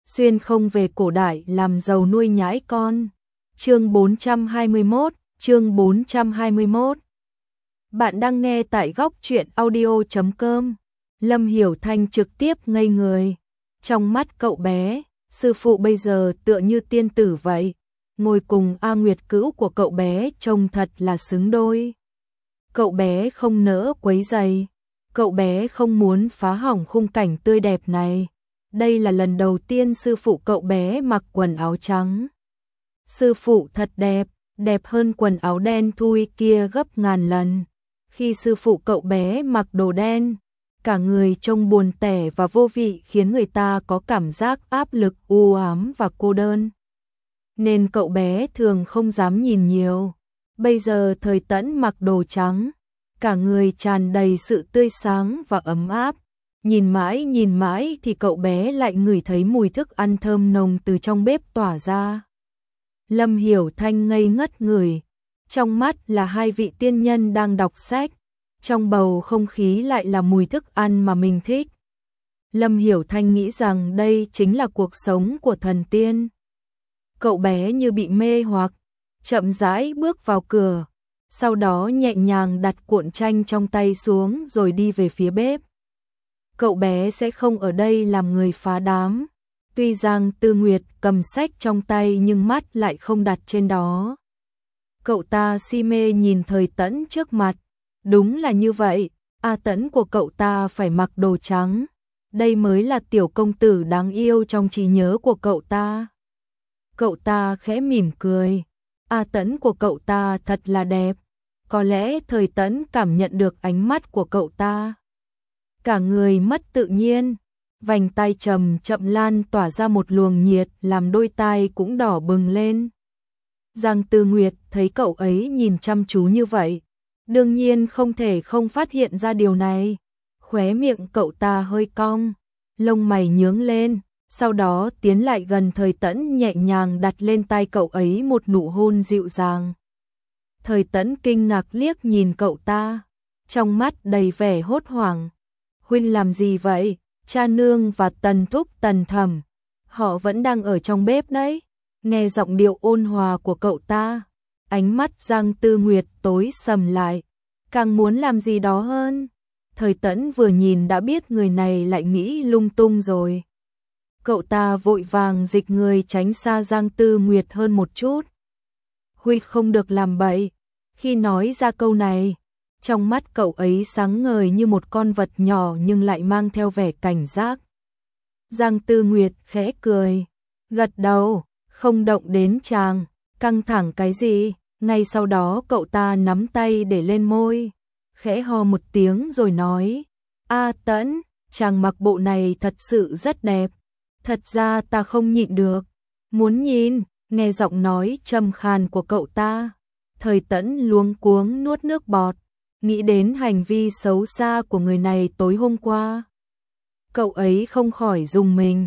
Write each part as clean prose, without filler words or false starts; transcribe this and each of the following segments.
xuyên không về cổ đại làm giàu nuôi nhãi con. Chương 421, chương 421. Bạn đang nghe tại góc truyện audio.com. Lâm Hiểu Thanh trực tiếp ngây người. Trong mắt cậu bé, sư phụ bây giờ tựa như tiên tử vậy. Ngồi cùng A Nguyệt Cữu của cậu bé trông thật là xứng đôi. Cậu bé không nỡ quấy rầy. Cậu bé không muốn phá hỏng khung cảnh tươi đẹp này. Đây là lần đầu tiên sư phụ cậu bé mặc quần áo trắng. Sư phụ thật đẹp, đẹp hơn quần áo đen thui kia gấp ngàn lần. Khi sư phụ cậu bé mặc đồ đen, cả người trông buồn tẻ và vô vị khiến người ta có cảm giác áp lực, u ám và cô đơn. Nên cậu bé thường không dám nhìn nhiều. Bây giờ Thời Tẫn mặc đồ trắng, cả người tràn đầy sự tươi sáng và ấm áp. Nhìn mãi thì cậu bé lại ngửi thấy mùi thức ăn thơm nồng từ trong bếp tỏa ra. Lâm Hiểu Thanh ngây ngất người, trong mắt là hai vị tiên nhân đang đọc sách, trong bầu không khí lại là mùi thức ăn mà mình thích. Lâm Hiểu Thanh nghĩ rằng đây chính là cuộc sống của thần tiên. Cậu bé như bị mê hoặc, chậm rãi bước vào cửa, sau đó nhẹ nhàng đặt cuộn tranh trong tay xuống rồi đi về phía bếp. Cậu bé sẽ không ở đây làm người phá đám. Tuy Giang Tư Nguyệt cầm sách trong tay nhưng mắt lại không đặt trên đó. Cậu ta si mê nhìn Thời Tẫn trước mặt. Đúng là như vậy, A Tẫn của cậu ta phải mặc đồ trắng. Đây mới là tiểu công tử đáng yêu trong trí nhớ của cậu ta. Cậu ta khẽ mỉm cười. A Tẫn của cậu ta thật là đẹp. Có lẽ Thời Tẫn cảm nhận được ánh mắt của cậu ta. Cả người mất tự nhiên, vành tai chậm lan tỏa ra một luồng nhiệt làm đôi tai cũng đỏ bừng lên. Giang Tư Nguyệt thấy cậu ấy nhìn chăm chú như vậy, đương nhiên không thể không phát hiện ra điều này. Khóe miệng cậu ta hơi cong, lông mày nhướng lên, sau đó tiến lại gần Thời Tẫn nhẹ nhàng đặt lên tai cậu ấy một nụ hôn dịu dàng. Thời Tẫn kinh ngạc liếc nhìn cậu ta, trong mắt đầy vẻ hốt hoảng. Huynh làm gì vậy? Cha nương và Tần Thúc Tần Thẩm, họ vẫn đang ở trong bếp đấy. Nghe giọng điệu ôn hòa của cậu ta, ánh mắt Giang Tư Nguyệt tối sầm lại, càng muốn làm gì đó hơn. Thời Tẫn vừa nhìn đã biết người này lại nghĩ lung tung rồi. Cậu ta vội vàng dịch người tránh xa Giang Tư Nguyệt hơn một chút. Huynh không được làm bậy. Khi nói ra câu này, trong mắt cậu ấy sáng ngời như một con vật nhỏ nhưng lại mang theo vẻ cảnh giác. Giang Tư Nguyệt khẽ cười, gật đầu, không động đến chàng, căng thẳng cái gì. Ngay sau đó cậu ta nắm tay để lên môi, khẽ ho một tiếng rồi nói, A Tẫn, chàng mặc bộ này thật sự rất đẹp. Thật ra ta không nhịn được, muốn nhìn. Nghe giọng nói trầm khàn của cậu ta, Thời Tẫn luống cuống nuốt nước bọt, nghĩ đến hành vi xấu xa của người này tối hôm qua. Cậu ấy không khỏi rùng mình.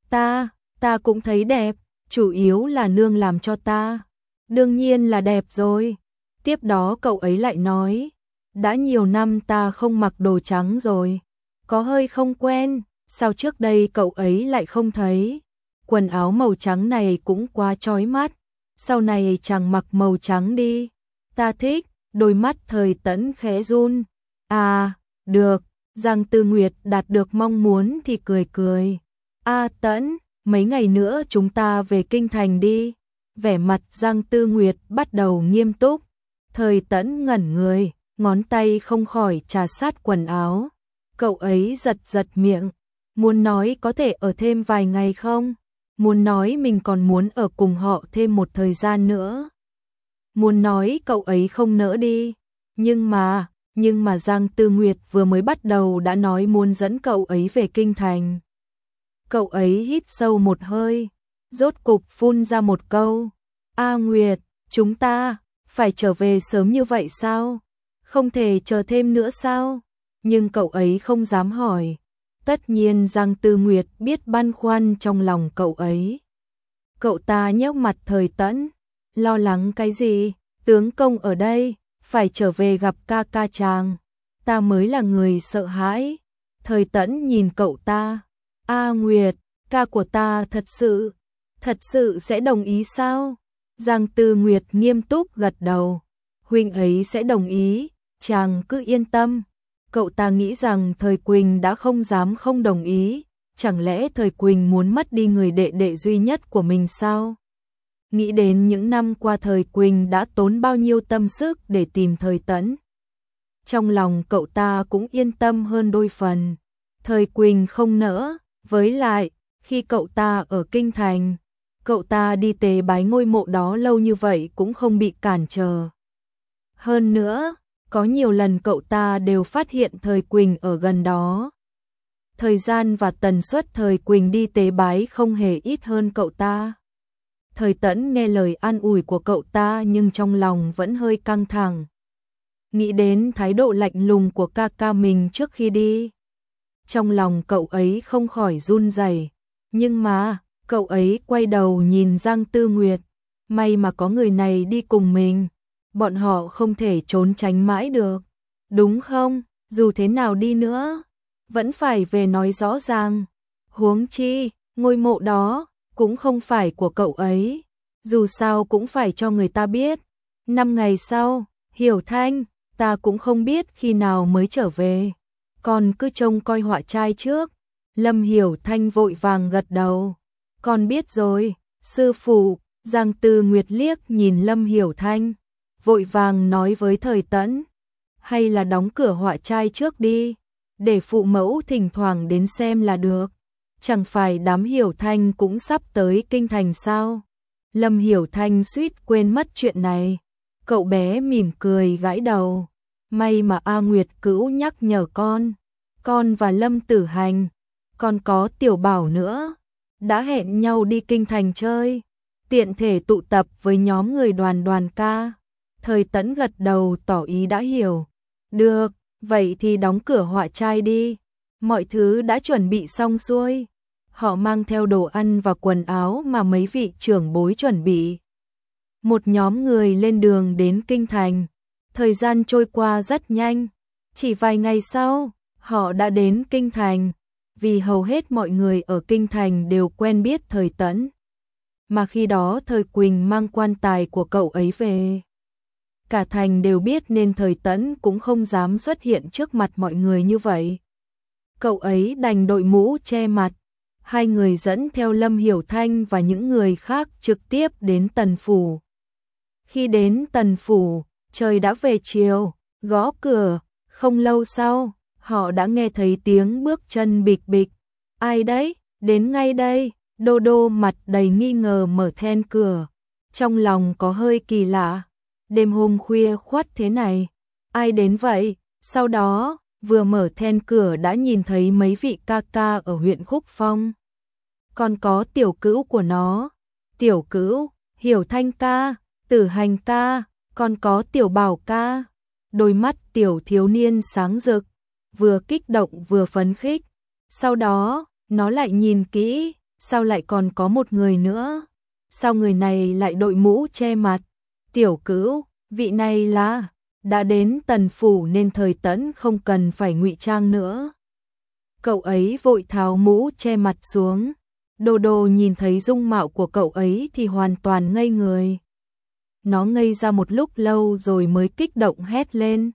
Ta cũng thấy đẹp, chủ yếu là nương làm cho ta. Đương nhiên là đẹp rồi. Tiếp đó cậu ấy lại nói, đã nhiều năm ta không mặc đồ trắng rồi, có hơi không quen. Sao trước đây cậu ấy lại không thấy? Quần áo màu trắng này cũng quá chói mắt. Sau này chàng mặc màu trắng đi. Ta thích. Đôi mắt Thời Tẫn khẽ run. À, được. Giang Tư Nguyệt đạt được mong muốn thì cười cười. A Tẫn, mấy ngày nữa chúng ta về kinh thành đi. Vẻ mặt Giang Tư Nguyệt bắt đầu nghiêm túc. Thời Tẫn ngẩn người, ngón tay không khỏi trà sát quần áo. Cậu ấy giật miệng. Muốn nói có thể ở thêm vài ngày không? Muốn nói mình còn muốn ở cùng họ thêm một thời gian nữa. Muốn nói cậu ấy không nỡ đi. Nhưng mà Giang Tư Nguyệt vừa mới bắt đầu đã nói muốn dẫn cậu ấy về kinh thành. Cậu ấy hít sâu một hơi, rốt cục phun ra một câu. A Nguyệt, chúng ta phải trở về sớm như vậy sao? Không thể chờ thêm nữa sao? Nhưng cậu ấy không dám hỏi. Tất nhiên Giang Tư Nguyệt biết băn khoăn trong lòng cậu ấy. Cậu ta nhếch mặt Thời Tẫn, lo lắng cái gì? Tướng công ở đây, phải trở về gặp ca ca chàng. Ta mới là người sợ hãi. Thời Tẫn nhìn cậu ta. A Nguyệt, ca của ta thật sự sẽ đồng ý sao? Giang Tư Nguyệt nghiêm túc gật đầu. Huynh ấy sẽ đồng ý, chàng cứ yên tâm. Cậu ta nghĩ rằng Thời Quỳnh đã không dám không đồng ý, chẳng lẽ Thời Quỳnh muốn mất đi người đệ đệ duy nhất của mình sao? Nghĩ đến những năm qua Thời Quỳnh đã tốn bao nhiêu tâm sức để tìm Thời Tẫn. Trong lòng cậu ta cũng yên tâm hơn đôi phần. Thời Quỳnh không nỡ, với lại, khi cậu ta ở Kinh Thành, cậu ta đi tế bái ngôi mộ đó lâu như vậy cũng không bị cản trở. Hơn nữa, có nhiều lần cậu ta đều phát hiện Thời Quỳnh ở gần đó. Thời gian và tần suất Thời Quỳnh đi tế bái không hề ít hơn cậu ta. Thời Tẫn nghe lời an ủi của cậu ta nhưng trong lòng vẫn hơi căng thẳng. Nghĩ đến thái độ lạnh lùng của ca ca mình trước khi đi. Trong lòng cậu ấy không khỏi run rẩy. Nhưng mà, cậu ấy quay đầu nhìn Giang Tư Nguyệt. May mà có người này đi cùng mình. Bọn họ không thể trốn tránh mãi được. Đúng không? Dù thế nào đi nữa, vẫn phải về nói rõ ràng. Huống chi, ngôi mộ đó cũng không phải của cậu ấy. Dù sao cũng phải cho người ta biết. 5 ngày sau, Hiểu Thanh, ta cũng không biết khi nào mới trở về. Con cứ trông coi họa trai trước. Lâm Hiểu Thanh vội vàng gật đầu. Con biết rồi, sư phụ. Giang Tư Nguyệt liếc nhìn Lâm Hiểu Thanh, vội vàng nói với Thời Tẫn. Hay là đóng cửa họa trai trước đi, để phụ mẫu thỉnh thoảng đến xem là được. Chẳng phải đám Hiểu Thanh cũng sắp tới Kinh Thành sao? Lâm Hiểu Thanh suýt quên mất chuyện này. Cậu bé mỉm cười gãi đầu. May mà A Nguyệt Cữu nhắc nhở con và Lâm Tử Hành, còn có Tiểu Bảo nữa, đã hẹn nhau đi Kinh Thành chơi, tiện thể tụ tập với nhóm người đoàn ca. Thời Tẫn gật đầu tỏ ý đã hiểu. Được, vậy thì đóng cửa họa trai đi. Mọi thứ đã chuẩn bị xong xuôi. Họ mang theo đồ ăn và quần áo mà mấy vị trưởng bối chuẩn bị. Một nhóm người lên đường đến Kinh Thành. Thời gian trôi qua rất nhanh. Chỉ vài ngày sau, họ đã đến Kinh Thành. Vì hầu hết mọi người ở Kinh Thành đều quen biết Thời Tẫn. Mà khi đó Thời Quỳnh mang quan tài của cậu ấy về. Cả thành đều biết nên Thời Tẫn cũng không dám xuất hiện trước mặt mọi người như vậy. Cậu ấy đành đội mũ che mặt. Hai người dẫn theo Lâm Hiểu Thanh và những người khác trực tiếp đến Tần Phủ. Khi đến Tần Phủ, trời đã về chiều, gõ cửa, không lâu sau, họ đã nghe thấy tiếng bước chân bịch bịch. Ai đấy, đến ngay đây, Đô Đô mặt đầy nghi ngờ mở then cửa. Trong lòng có hơi kỳ lạ, đêm hôm khuya khoắt thế này, ai đến vậy? Sau đó, vừa mở then cửa đã nhìn thấy mấy vị ca ca ở huyện Khúc Phong. Còn có Tiểu Cữu của nó, Tiểu Cữu, Hiểu Thanh ca, Tử Hành ca, còn có Tiểu Bảo ca. Đôi mắt tiểu thiếu niên sáng rực, vừa kích động vừa phấn khích. Sau đó, nó lại nhìn kỹ, sao lại còn có một người nữa? Sao người này lại đội mũ che mặt? Tiểu Cữu, vị này là đã đến Tần Phủ nên Thời Tẫn không cần phải ngụy trang nữa. Cậu ấy vội tháo mũ che mặt xuống. Đô Đô nhìn thấy dung mạo của cậu ấy thì hoàn toàn ngây người. Nó ngây ra một lúc lâu rồi mới kích động hét lên.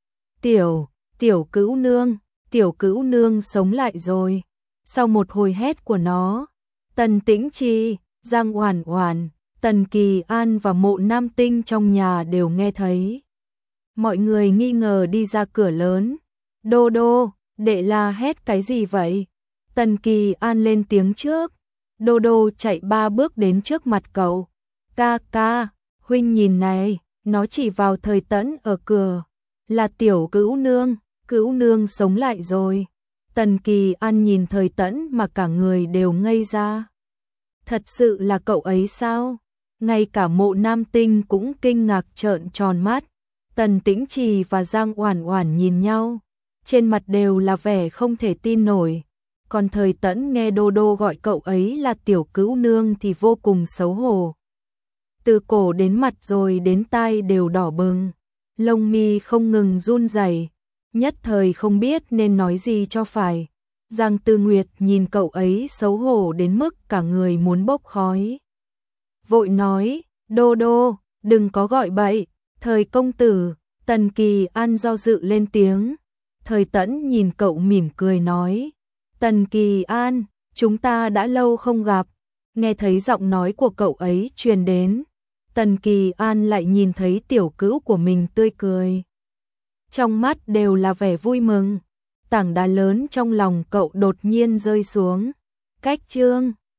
Tiểu Cữu nương sống lại rồi. Sau một hồi hét của nó, Tần Tĩnh Chi, Giang Oản Oản, Tần Kỳ An và Mộ Nam Tinh trong nhà đều nghe thấy. Mọi người nghi ngờ đi ra cửa lớn. Đô Đô, đệ la hét cái gì vậy? Tần Kỳ An lên tiếng trước. Đô Đô chạy 3 bước đến trước mặt cậu. Ca ca, huynh nhìn này, nó chỉ vào Thời Tẫn ở cửa. Là Tiểu Cữu nương sống lại rồi. Tần Kỳ An nhìn Thời Tẫn mà cả người đều ngây ra. Thật sự là cậu ấy sao? Ngay cả Mộ Nam Tinh cũng kinh ngạc trợn tròn mắt. Tần Tĩnh Trì và Giang Oản Oản nhìn nhau, trên mặt đều là vẻ không thể tin nổi. Còn Thời Tẫn nghe Đô Đô gọi cậu ấy là Tiểu Cữu nương thì vô cùng xấu hổ. Từ cổ đến mặt rồi đến tai đều đỏ bừng, lông mi không ngừng run rẩy, nhất thời không biết nên nói gì cho phải. Giang Tư Nguyệt nhìn cậu ấy xấu hổ đến mức cả người muốn bốc khói. Vội nói, Đô Đô, đừng có gọi bậy, Thời công tử. Tần Kỳ An do dự lên tiếng. Thời Tẫn nhìn cậu mỉm cười nói, Tần Kỳ An, chúng ta đã lâu không gặp. Nghe thấy giọng nói của cậu ấy truyền đến, Tần Kỳ An lại nhìn thấy tiểu cữu của mình tươi cười. Trong mắt đều là vẻ vui mừng, tảng đá lớn trong lòng cậu đột nhiên rơi xuống. Cách chương